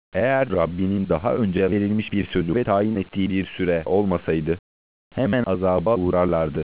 Eğer Rabbinin daha önce verilmiş bir sözü ve tayin ettiği bir süre olmasaydı, hemen azaba uğrarlardı.